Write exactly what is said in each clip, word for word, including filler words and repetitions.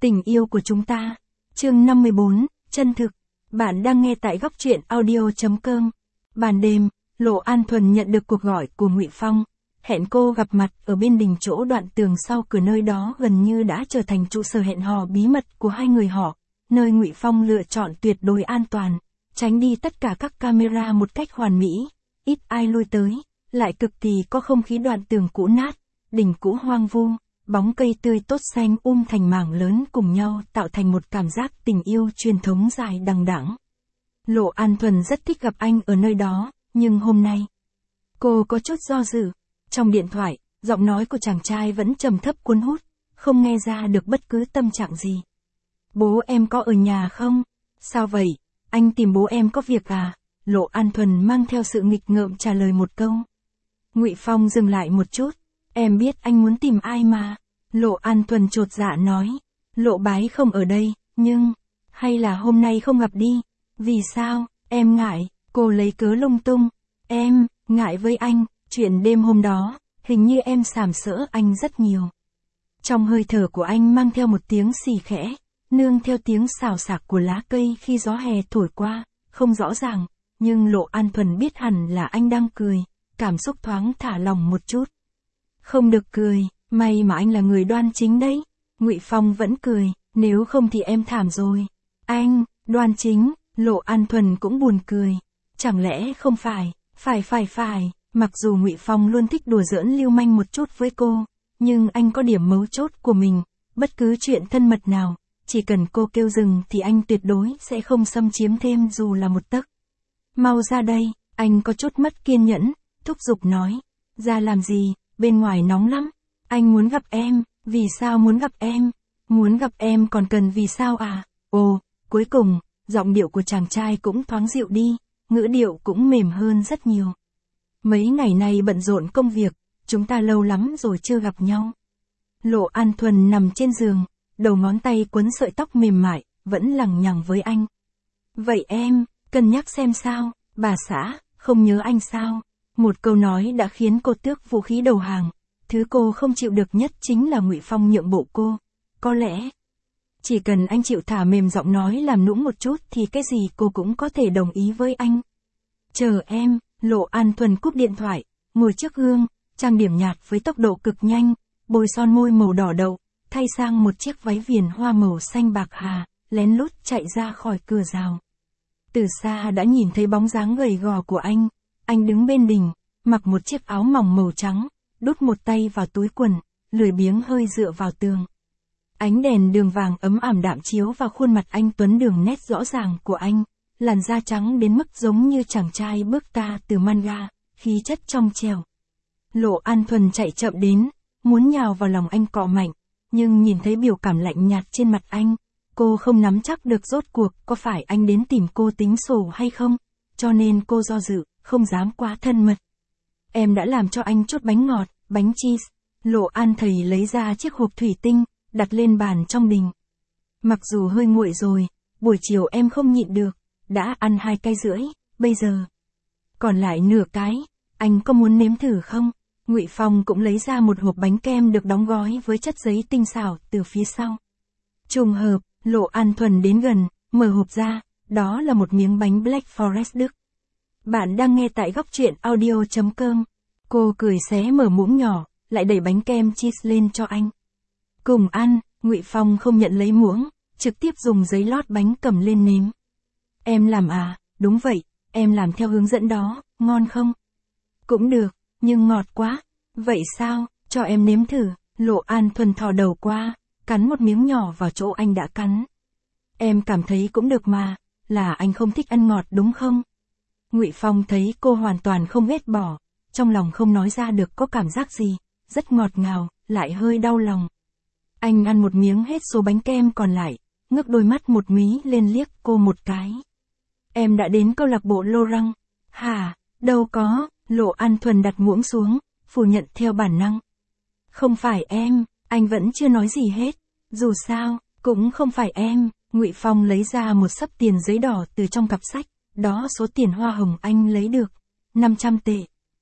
Tình yêu của chúng ta. Chương năm mươi bốn, chân thực. Bạn đang nghe tại góc truyện audio chấm com. Ban đêm, Lộ An Thuần nhận được cuộc gọi của Ngụy Phong, hẹn cô gặp mặt ở bên đình chỗ đoạn tường sau cửa, nơi đó gần như đã trở thành trụ sở hẹn hò bí mật của hai người họ, nơi Ngụy Phong lựa chọn tuyệt đối an toàn, tránh đi tất cả các camera một cách hoàn mỹ, ít ai lui tới, lại cực kỳ có không khí. Đoạn tường cũ nát, đình cũ hoang vu, bóng cây tươi tốt xanh um thành mảng lớn cùng nhau tạo thành một cảm giác tình yêu truyền thống dài đằng đẵng. Lộ An Thuần rất thích gặp anh ở nơi đó, nhưng hôm nay, cô có chút do dự. Trong điện thoại, giọng nói của chàng trai vẫn trầm thấp cuốn hút, không nghe ra được bất cứ tâm trạng gì. Bố em có ở nhà không? Sao vậy? Anh tìm bố em có việc à? Lộ An Thuần mang theo sự nghịch ngợm trả lời một câu. Ngụy Phong dừng lại một chút. Em biết anh muốn tìm ai mà. Lộ An Thuần chột dạ nói. Lộ Bái không ở đây, nhưng... Hay là hôm nay không gặp đi? Vì sao? Em ngại. Cô lấy cớ lung tung. Em, ngại với anh. Chuyện đêm hôm đó, hình như em sàm sỡ anh rất nhiều. Trong hơi thở của anh mang theo một tiếng xì khẽ, nương theo tiếng xào xạc của lá cây khi gió hè thổi qua, không rõ ràng, nhưng Lộ An Thuần biết hẳn là anh đang cười, cảm xúc thoáng thả lỏng một chút. Không được cười, may mà anh là người đoan chính đấy. Ngụy Phong vẫn cười, nếu không thì em thảm rồi. Anh, đoan chính, Lộ An Thuần cũng buồn cười. Chẳng lẽ không phải, phải phải phải. Mặc dù Ngụy Phong luôn thích đùa giỡn lưu manh một chút với cô, nhưng anh có điểm mấu chốt của mình, bất cứ chuyện thân mật nào, chỉ cần cô kêu dừng thì anh tuyệt đối sẽ không xâm chiếm thêm dù là một tấc. Mau ra đây, anh có chút mất kiên nhẫn, thúc giục nói. Ra làm gì, bên ngoài nóng lắm. Anh muốn gặp em, vì sao muốn gặp em? Muốn gặp em còn cần vì sao à? Ồ, cuối cùng, giọng điệu của chàng trai cũng thoáng dịu đi, ngữ điệu cũng mềm hơn rất nhiều. Mấy ngày nay bận rộn công việc, chúng ta lâu lắm rồi chưa gặp nhau. Lộ An Thuần nằm trên giường, đầu ngón tay quấn sợi tóc mềm mại, vẫn lằng nhằng với anh. Vậy em, cân nhắc xem sao, bà xã, không nhớ anh sao? Một câu nói đã khiến cô tước vũ khí đầu hàng. Thứ cô không chịu được nhất chính là Ngụy Phong nhượng bộ cô. Có lẽ, chỉ cần anh chịu thả mềm giọng nói làm nũng một chút thì cái gì cô cũng có thể đồng ý với anh. Chờ em. Lộ An Thuần cúp điện thoại, ngồi trước gương, trang điểm nhạt với tốc độ cực nhanh, bôi son môi màu đỏ đậu, thay sang một chiếc váy viền hoa màu xanh bạc hà, lén lút chạy ra khỏi cửa rào. Từ xa đã nhìn thấy bóng dáng gầy gò của anh, anh đứng bên đình, mặc một chiếc áo mỏng màu trắng, đút một tay vào túi quần, lười biếng hơi dựa vào tường. Ánh đèn đường vàng ấm ảm đạm chiếu vào khuôn mặt anh tuấn, đường nét rõ ràng của anh. Làn da trắng đến mức giống như chàng trai bước ta từ manga, khí chất trong trẻo. Lộ An Thuần chạy chậm đến, muốn nhào vào lòng anh cọ mạnh, nhưng nhìn thấy biểu cảm lạnh nhạt trên mặt anh, cô không nắm chắc được rốt cuộc có phải anh đến tìm cô tính sổ hay không, cho nên cô do dự, không dám quá thân mật. Em đã làm cho anh chút bánh ngọt, bánh cheese. Lộ An thầy lấy ra chiếc hộp thủy tinh, đặt lên bàn trong đình. Mặc dù hơi nguội rồi, buổi chiều em không nhịn được. Đã ăn hai cái rưỡi, bây giờ còn lại nửa cái, anh có muốn nếm thử không? Ngụy Phong cũng lấy ra một hộp bánh kem được đóng gói với chất giấy tinh xảo từ phía sau. Trùng hợp, Lộ An Thuần đến gần, mở hộp ra, đó là một miếng bánh Black Forest Đức. Bạn đang nghe tại góc truyện audio chấm com. Cô cười xé mở muỗng nhỏ, lại đẩy bánh kem cheese lên cho anh. Cùng ăn, Ngụy Phong không nhận lấy muỗng, trực tiếp dùng giấy lót bánh cầm lên nếm. Em làm à? Đúng vậy, em làm theo hướng dẫn đó, ngon không? Cũng được, nhưng ngọt quá. Vậy sao, cho em nếm thử. Lộ An Thuần thò đầu qua, cắn một miếng nhỏ vào chỗ anh đã cắn. Em cảm thấy cũng được mà, là anh không thích ăn ngọt đúng không? Ngụy Phong thấy cô hoàn toàn không ghét bỏ, trong lòng không nói ra được có cảm giác gì, rất ngọt ngào, lại hơi đau lòng. Anh ăn một miếng hết số bánh kem còn lại, ngước đôi mắt một mí lên liếc cô một cái. Em đã đến câu lạc bộ Lô Răng. Hả, đâu có. Lộ An Thuần đặt muỗng xuống, phủ nhận theo bản năng. Không phải em, anh vẫn chưa nói gì hết. Dù sao, cũng không phải em. Ngụy Phong lấy ra một xấp tiền giấy đỏ từ trong cặp sách, đó số tiền hoa hồng anh lấy được, năm trăm tệ.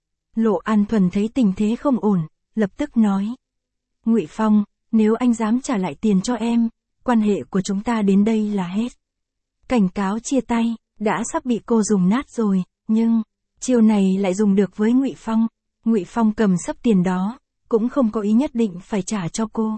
Lộ An Thuần thấy tình thế không ổn, lập tức nói. Ngụy Phong, nếu anh dám trả lại tiền cho em, quan hệ của chúng ta đến đây là hết. Cảnh cáo chia tay, đã sắp bị cô dùng nát rồi, nhưng, chiêu này lại dùng được với Ngụy Phong. Ngụy Phong cầm sấp tiền đó, cũng không có ý nhất định phải trả cho cô.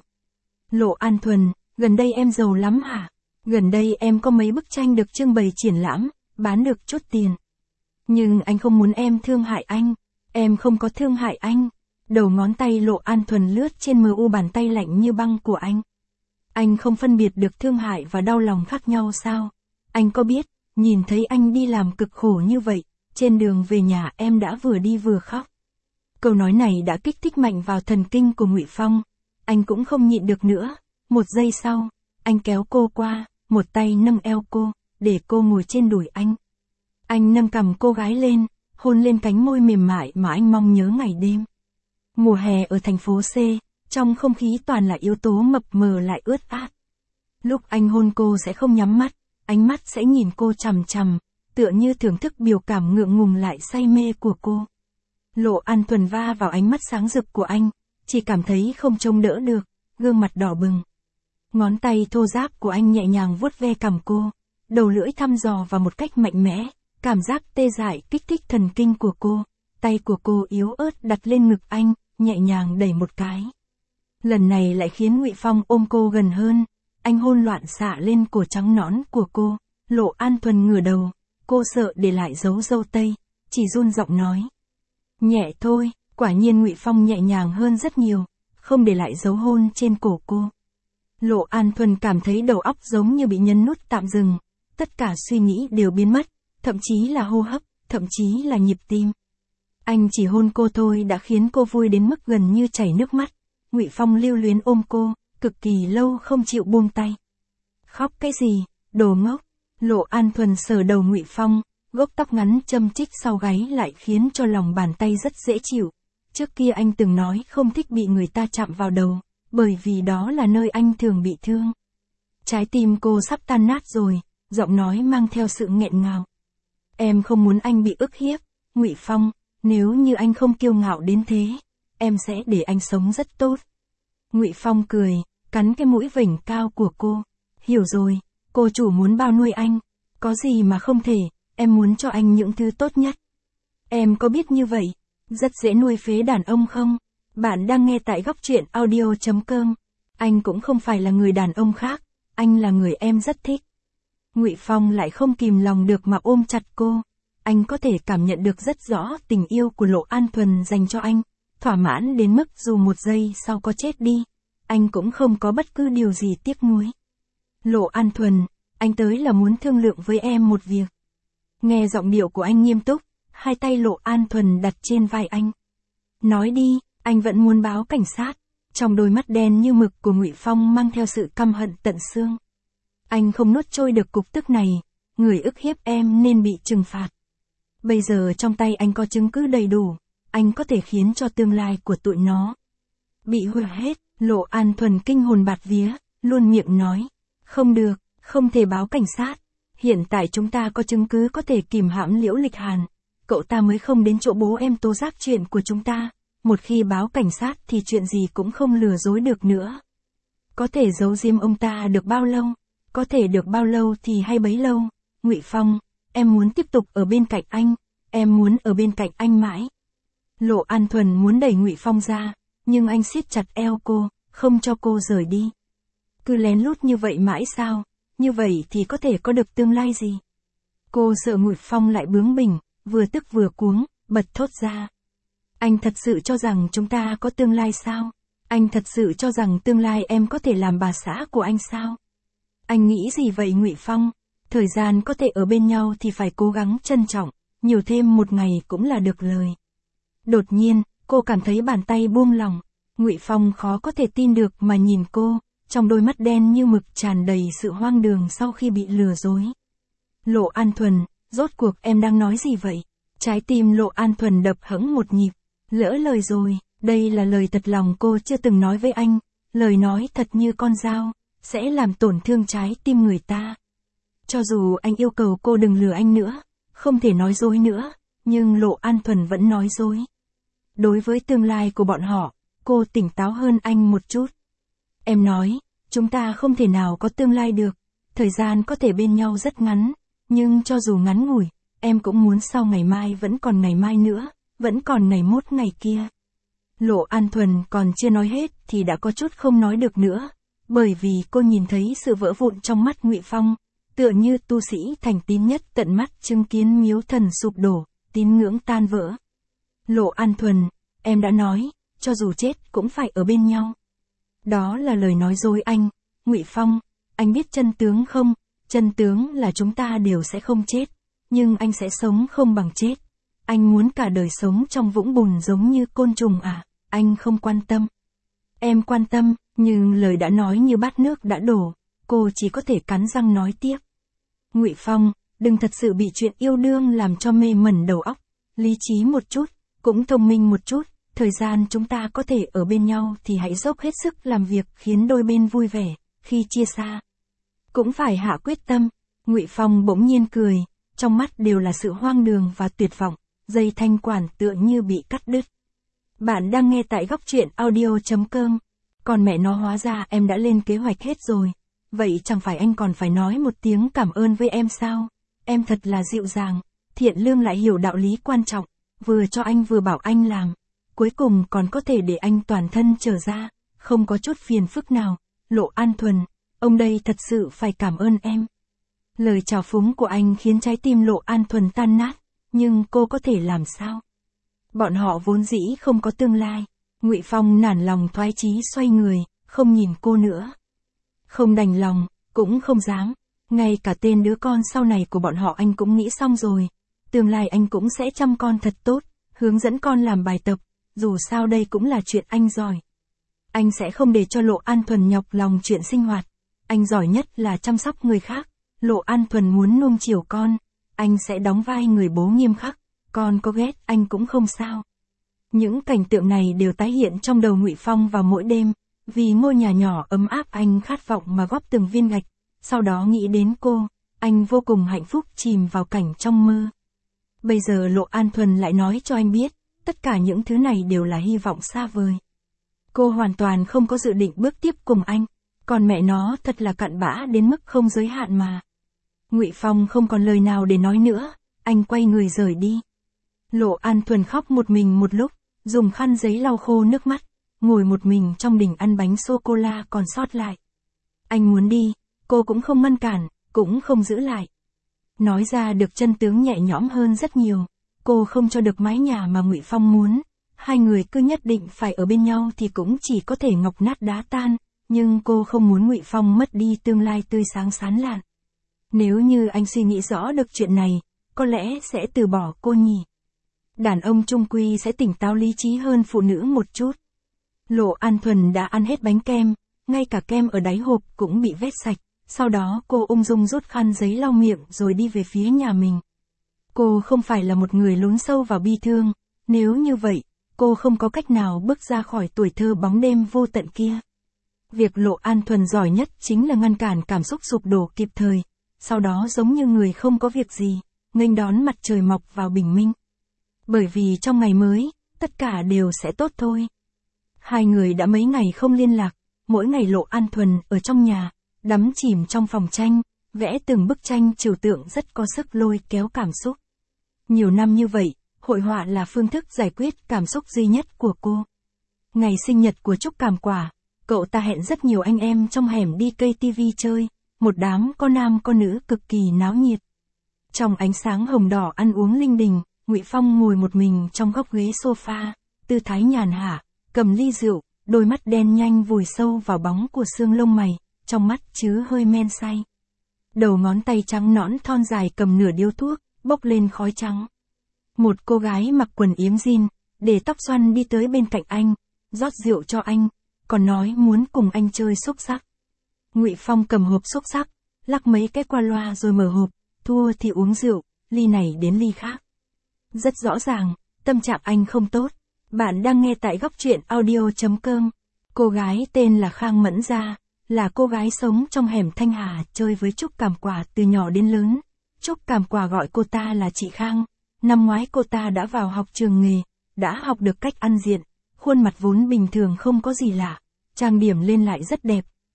Lộ An Thuần, gần đây em giàu lắm hả? Gần đây em có mấy bức tranh được trưng bày triển lãm, bán được chút tiền. Nhưng anh không muốn em thương hại anh. Em không có thương hại anh. Đầu ngón tay Lộ An Thuần lướt trên mờ u bàn tay lạnh như băng của anh. Anh không phân biệt được thương hại và đau lòng khác nhau sao? Anh có biết, nhìn thấy anh đi làm cực khổ như vậy, trên đường về nhà em đã vừa đi vừa khóc. Câu nói này đã kích thích mạnh vào thần kinh của Ngụy Phong. Anh cũng không nhịn được nữa. Một giây sau, anh kéo cô qua, một tay nâng eo cô, để cô ngồi trên đùi anh. Anh nâng cằm cô gái lên, hôn lên cánh môi mềm mại mà anh mong nhớ ngày đêm. Mùa hè ở thành phố C, trong không khí toàn là yếu tố mập mờ lại ướt át. Lúc anh hôn cô sẽ không nhắm mắt, ánh mắt sẽ nhìn cô chằm chằm, tựa như thưởng thức biểu cảm ngượng ngùng lại say mê của cô. Lộ An Thuần va vào ánh mắt sáng rực của anh, chỉ cảm thấy không trông đỡ được, gương mặt đỏ bừng. Ngón tay thô ráp của anh nhẹ nhàng vuốt ve cằm cô, đầu lưỡi thăm dò vào một cách mạnh mẽ, cảm giác tê dại kích thích thần kinh của cô. Tay của cô yếu ớt đặt lên ngực anh, nhẹ nhàng đẩy một cái. Lần này lại khiến Ngụy Phong ôm cô gần hơn, anh hôn loạn xạ lên cổ trắng nõn của cô. Lộ An Thuần ngửa đầu, cô sợ để lại dấu râu tây, chỉ run giọng nói. Nhẹ thôi, quả nhiên Ngụy Phong nhẹ nhàng hơn rất nhiều, không để lại dấu hôn trên cổ cô. Lộ An Thuần cảm thấy đầu óc giống như bị nhấn nút tạm dừng, tất cả suy nghĩ đều biến mất, thậm chí là hô hấp, thậm chí là nhịp tim. Anh chỉ hôn cô thôi đã khiến cô vui đến mức gần như chảy nước mắt. Ngụy Phong lưu luyến ôm cô, cực kỳ lâu không chịu buông tay. Khóc cái gì, đồ ngốc. Lộ An Thuần sờ đầu Ngụy Phong, gốc tóc ngắn châm chích sau gáy lại khiến cho lòng bàn tay rất dễ chịu. Trước kia anh từng nói không thích bị người ta chạm vào đầu, bởi vì đó là nơi anh thường bị thương. Trái tim cô sắp tan nát rồi, giọng nói mang theo sự nghẹn ngào. Em không muốn anh bị ức hiếp, Ngụy Phong, nếu như anh không kiêu ngạo đến thế, em sẽ để anh sống rất tốt. Ngụy Phong cười, cắn cái mũi vểnh cao của cô. Hiểu rồi, cô chủ muốn bao nuôi anh, có gì mà không thể, em muốn cho anh những thứ tốt nhất. Em có biết như vậy, rất dễ nuôi phế đàn ông không? Bạn đang nghe tại góc truyện audio chấm com. Anh cũng không phải là người đàn ông khác, anh là người em rất thích. Ngụy Phong lại không kìm lòng được mà ôm chặt cô. Anh có thể cảm nhận được rất rõ tình yêu của Lộ An Thuần dành cho anh, thỏa mãn đến mức dù một giây sau có chết đi, anh cũng không có bất cứ điều gì tiếc nuối. Lộ An Thuần, anh tới là muốn thương lượng với em một việc. Nghe giọng điệu của anh nghiêm túc, hai tay Lộ An Thuần đặt trên vai anh. Nói đi, anh vẫn muốn báo cảnh sát. Trong đôi mắt đen như mực của Ngụy Phong mang theo sự căm hận tận xương. Anh không nuốt trôi được cục tức này, người ức hiếp em nên bị trừng phạt. Bây giờ trong tay anh có chứng cứ đầy đủ, anh có thể khiến cho tương lai của tụi nó bị hủy hết. Lộ An Thuần kinh hồn bạt vía, luôn miệng nói. Không được, không thể báo cảnh sát. Hiện tại chúng ta có chứng cứ có thể kìm hãm Liễu Lịch Hàn. Cậu ta mới không đến chỗ bố em tố giác chuyện của chúng ta. Một khi báo cảnh sát thì chuyện gì cũng không lừa dối được nữa. Có thể giấu giếm ông ta được bao lâu? Có thể được bao lâu thì hay bấy lâu. Ngụy Phong, em muốn tiếp tục ở bên cạnh anh. Em muốn ở bên cạnh anh mãi. Lộ An Thuần muốn đẩy Ngụy Phong ra, nhưng anh siết chặt eo cô, không cho cô rời đi. Cứ lén lút như vậy mãi sao? Như vậy thì có thể có được tương lai gì? Cô sợ Ngụy Phong lại bướng bỉnh, vừa tức vừa cuống, bật thốt ra. Anh thật sự cho rằng chúng ta có tương lai sao? Anh thật sự cho rằng tương lai em có thể làm bà xã của anh sao? Anh nghĩ gì vậy Ngụy Phong? Thời gian có thể ở bên nhau thì phải cố gắng trân trọng, nhiều thêm một ngày cũng là được lời. Đột nhiên, cô cảm thấy bàn tay buông lỏng. Ngụy Phong khó có thể tin được mà nhìn cô, trong đôi mắt đen như mực tràn đầy sự hoang đường sau khi bị lừa dối. Lộ An Thuần, rốt cuộc em đang nói gì vậy? Trái tim Lộ An Thuần đập hững một nhịp. Lỡ lời rồi, đây là lời thật lòng cô chưa từng nói với anh, lời nói thật như con dao, sẽ làm tổn thương trái tim người ta. Cho dù anh yêu cầu cô đừng lừa anh nữa, không thể nói dối nữa, nhưng Lộ An Thuần vẫn nói dối. Đối với tương lai của bọn họ, cô tỉnh táo hơn anh một chút. Em nói, Chúng ta không thể nào có tương lai được, thời gian có thể bên nhau rất ngắn, nhưng cho dù ngắn ngủi, em cũng muốn sau ngày mai vẫn còn ngày mai nữa, vẫn còn ngày mốt ngày kia. Lộ An Thuần còn chưa nói hết thì đã có chút không nói được nữa, bởi vì cô nhìn thấy sự vỡ vụn trong mắt Ngụy Phong, tựa như tu sĩ thành tín nhất tận mắt chứng kiến miếu thần sụp đổ, tín ngưỡng tan vỡ. Lộ An Thuần, em đã nói, cho dù chết cũng phải ở bên nhau. Đó là lời nói dối anh, Ngụy Phong, anh biết chân tướng không? Chân tướng là chúng ta đều sẽ không chết, nhưng anh sẽ sống không bằng chết. Anh muốn cả đời sống trong vũng bùn giống như côn trùng à? Anh không quan tâm. Em quan tâm, nhưng lời đã nói như bát nước đã đổ, cô chỉ có thể cắn răng nói tiếp. Ngụy Phong, đừng thật sự bị chuyện yêu đương làm cho mê mẩn đầu óc, lý trí một chút, cũng thông minh một chút, thời gian chúng ta có thể ở bên nhau thì hãy dốc hết sức làm việc khiến đôi bên vui vẻ, khi chia xa. Cũng phải hạ quyết tâm. Ngụy Phong bỗng nhiên cười, trong mắt đều là sự hoang đường và tuyệt vọng, dây thanh quản tựa như bị cắt đứt. Bạn đang nghe tại góc truyện audio chấm com. Còn mẹ nó, hóa ra em đã lên kế hoạch hết rồi. Vậy chẳng phải anh còn phải nói một tiếng cảm ơn với em sao? Em thật là dịu dàng, thiện lương lại hiểu đạo lý quan trọng, vừa cho anh vừa bảo anh làm. Cuối cùng còn có thể để anh toàn thân trở ra, không có chút phiền phức nào. Lộ An Thuần, ông đây thật sự phải cảm ơn em. Lời chào phúng của anh khiến trái tim Lộ An Thuần tan nát, nhưng cô có thể làm sao? Bọn họ vốn dĩ không có tương lai. Ngụy Phong nản lòng thoái chí xoay người, không nhìn cô nữa. Không đành lòng, cũng không dám. Ngay cả tên đứa con sau này của bọn họ anh cũng nghĩ xong rồi. Tương lai anh cũng sẽ chăm con thật tốt, hướng dẫn con làm bài tập, dù sao đây cũng là chuyện anh giỏi. Anh sẽ không để cho Lộ An Thuần nhọc lòng chuyện sinh hoạt. Anh giỏi nhất là chăm sóc người khác. Lộ An Thuần muốn nuông chiều con, anh sẽ đóng vai người bố nghiêm khắc, con có ghét anh cũng không sao. Những cảnh tượng này đều tái hiện trong đầu Ngụy Phong vào mỗi đêm, vì ngôi nhà nhỏ ấm áp anh khát vọng mà góp từng viên gạch, sau đó nghĩ đến cô, anh vô cùng hạnh phúc chìm vào cảnh trong mơ. Bây giờ Lộ An Thuần lại nói cho anh biết, tất cả những thứ này đều là hy vọng xa vời. Cô hoàn toàn không có dự định bước tiếp cùng anh, còn mẹ nó thật là cặn bã đến mức không giới hạn mà. Ngụy Phong không còn lời nào để nói nữa, anh quay người rời đi. Lộ An Thuần khóc một mình một lúc, dùng khăn giấy lau khô nước mắt, ngồi một mình trong đình ăn bánh sô-cô-la còn sót lại. Anh muốn đi, cô cũng không ngăn cản, cũng không giữ lại. Nói ra được chân tướng nhẹ nhõm hơn rất nhiều, cô không cho được mái nhà mà Ngụy Phong muốn, hai người cứ nhất định phải ở bên nhau thì cũng chỉ có thể ngọc nát đá tan, nhưng cô không muốn Ngụy Phong mất đi tương lai tươi sáng sáng lạn. Nếu như anh suy nghĩ rõ được chuyện này, có lẽ sẽ từ bỏ cô nhỉ. Đàn ông chung quy sẽ tỉnh táo lý trí hơn phụ nữ một chút. Lộ An Thuần đã ăn hết bánh kem, ngay cả kem ở đáy hộp cũng bị vét sạch, sau đó cô ung dung rút khăn giấy lau miệng rồi đi về phía nhà mình. Cô không phải là một người lún sâu vào bi thương, nếu như vậy, cô không có cách nào bước ra khỏi tuổi thơ bóng đêm vô tận kia. Việc Lộ An Thuần giỏi nhất chính là ngăn cản cảm xúc sụp đổ kịp thời, sau đó giống như người không có việc gì, nghênh đón mặt trời mọc vào bình minh. Bởi vì trong ngày mới, tất cả đều sẽ tốt thôi. Hai người đã mấy ngày không liên lạc, mỗi ngày Lộ An Thuần ở trong nhà, đắm chìm trong phòng tranh, vẽ từng bức tranh trừu tượng rất có sức lôi kéo cảm xúc. Nhiều năm như vậy, hội họa là phương thức giải quyết cảm xúc duy nhất của cô. Ngày sinh nhật của Trúc Cảm Quả, cậu ta hẹn rất nhiều anh em trong hẻm đi cây tivi chơi, một đám có nam có nữ cực kỳ náo nhiệt. Trong ánh sáng hồng đỏ ăn uống linh đình, Ngụy Phong ngồi một mình trong góc ghế sofa, tư thái nhàn hạ, cầm ly rượu, đôi mắt đen nhanh vùi sâu vào bóng của xương lông mày, trong mắt chứa hơi men say. Đầu ngón tay trắng nõn thon dài cầm nửa điếu thuốc, bốc lên khói trắng. Một cô gái mặc quần yếm jean, để tóc xoăn đi tới bên cạnh anh, rót rượu cho anh, còn nói muốn cùng anh chơi xúc xắc. Ngụy Phong cầm hộp xúc xắc, lắc mấy cái qua loa rồi mở hộp, thua thì uống rượu, ly này đến ly khác. Rất rõ ràng, tâm trạng anh không tốt. Bạn đang nghe tại góc truyện audio chấm com. Cô gái tên là Khang Mẫn Gia, là cô gái sống trong hẻm Thanh Hà chơi với Trúc Cảm Quả từ nhỏ đến lớn. Trúc Cảm Quả gọi cô ta là chị Khang. Năm ngoái cô ta đã vào học trường nghề, đã học được cách ăn diện, khuôn mặt vốn bình thường không có gì lạ, trang điểm lên lại rất đẹp,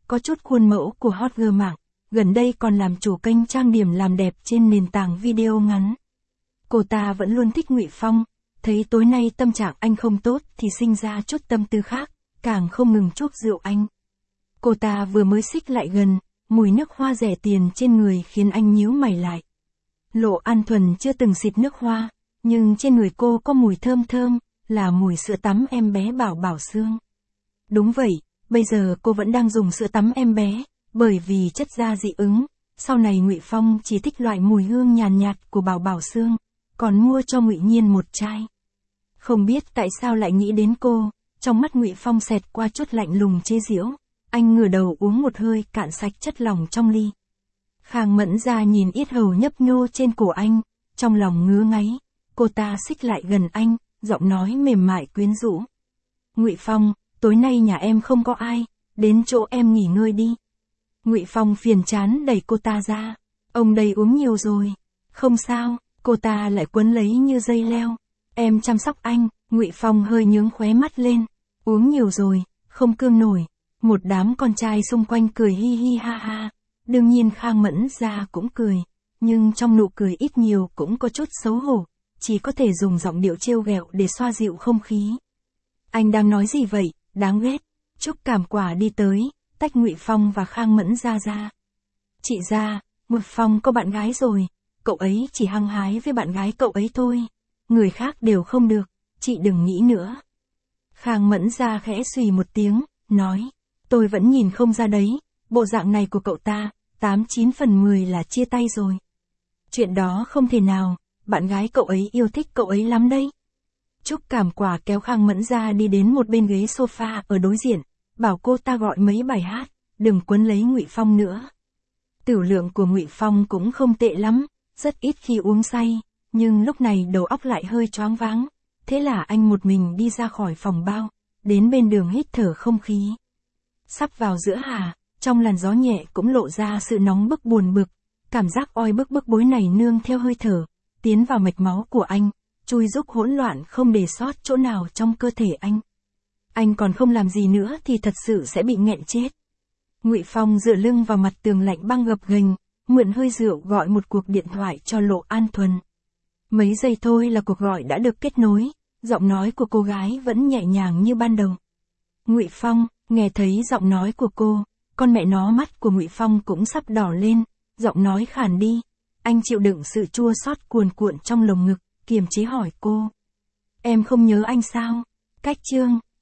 có chút khuôn mẫu của hot girl mạng, gần đây còn làm chủ kênh trang điểm làm đẹp trên nền tảng video ngắn. Cô ta vẫn luôn thích Ngụy Phong, thấy tối nay tâm trạng anh không tốt thì sinh ra chút tâm tư khác, càng không ngừng chuốc rượu anh. Cô ta vừa mới xích lại gần, mùi nước hoa rẻ tiền trên người khiến anh nhíu mày lại. Lộ An Thuần chưa từng xịt nước hoa, nhưng trên người cô có mùi thơm thơm, là mùi sữa tắm em bé Bảo Bảo Sương. Đúng vậy, bây giờ cô vẫn đang dùng sữa tắm em bé, bởi vì chất da dị ứng, sau này Ngụy Phong chỉ thích loại mùi hương nhàn nhạt, nhạt của Bảo Bảo Sương, còn mua cho Ngụy Nhiên một chai. Không biết tại sao lại nghĩ đến cô, trong mắt Ngụy Phong xẹt qua chút lạnh lùng chế giễu, anh ngửa đầu uống một hơi cạn sạch chất lỏng trong ly. Khang Mẫn Gia nhìn yết hầu nhấp nhô trên cổ anh, trong lòng ngứa ngáy, cô ta xích lại gần anh, giọng nói mềm mại quyến rũ. Ngụy Phong, tối nay nhà em không có ai, đến chỗ em nghỉ ngơi đi. Ngụy Phong phiền chán đẩy cô ta ra, ông đây uống nhiều rồi. Không sao, cô ta lại quấn lấy như dây leo. Em chăm sóc anh. Ngụy Phong hơi nhướng khóe mắt lên, uống nhiều rồi, không cương nổi. Một đám con trai xung quanh cười hi hi ha ha, đương nhiên Khang Mẫn Gia cũng cười, nhưng trong nụ cười ít nhiều cũng có chút xấu hổ, chỉ có thể dùng giọng điệu trêu ghẹo để xoa dịu không khí. Anh đang nói gì vậy, đáng ghét. Trúc Cảm Quả đi tới, tách Ngụy Phong và Khang Mẫn Gia ra. Chị Gia, Ngụy Phong có bạn gái rồi, cậu ấy chỉ hăng hái với bạn gái cậu ấy thôi, người khác đều không được, chị đừng nghĩ nữa. Khang Mẫn Gia khẽ xùy một tiếng, nói, tôi vẫn nhìn không ra đấy, bộ dạng này của cậu ta, tám chín phần mười là chia tay rồi. Chuyện đó không thể nào, bạn gái cậu ấy yêu thích cậu ấy lắm đấy. Trúc Cảm Quả kéo Khang Mẫn Gia đi đến một bên ghế sofa ở đối diện, bảo cô ta gọi mấy bài hát, đừng quấn lấy Ngụy Phong nữa. Tửu lượng của Ngụy Phong cũng không tệ lắm, rất ít khi uống say, nhưng lúc này đầu óc lại hơi choáng váng, thế là anh một mình đi ra khỏi phòng bao, đến bên đường hít thở không khí. Sắp vào giữa hè, trong làn gió nhẹ cũng lộ ra sự nóng bức buồn bực, cảm giác oi bức bức bối này nương theo hơi thở, tiến vào mạch máu của anh, chui rúc hỗn loạn không để sót chỗ nào trong cơ thể anh. Anh còn không làm gì nữa thì thật sự sẽ bị nghẹn chết. Ngụy Phong dựa lưng vào mặt tường lạnh băng gập ghềnh, mượn hơi rượu gọi một cuộc điện thoại cho Lộ An Thuần. Mấy giây thôi là cuộc gọi đã được kết nối, giọng nói của cô gái vẫn nhẹ nhàng như ban đầu. Ngụy Phong, nghe thấy giọng nói của cô, con mẹ nó mắt của Ngụy Phong cũng sắp đỏ lên, giọng nói khàn đi. Anh chịu đựng sự chua xót cuồn cuộn trong lồng ngực, kiềm chế hỏi cô. Em không nhớ anh sao? Cách chương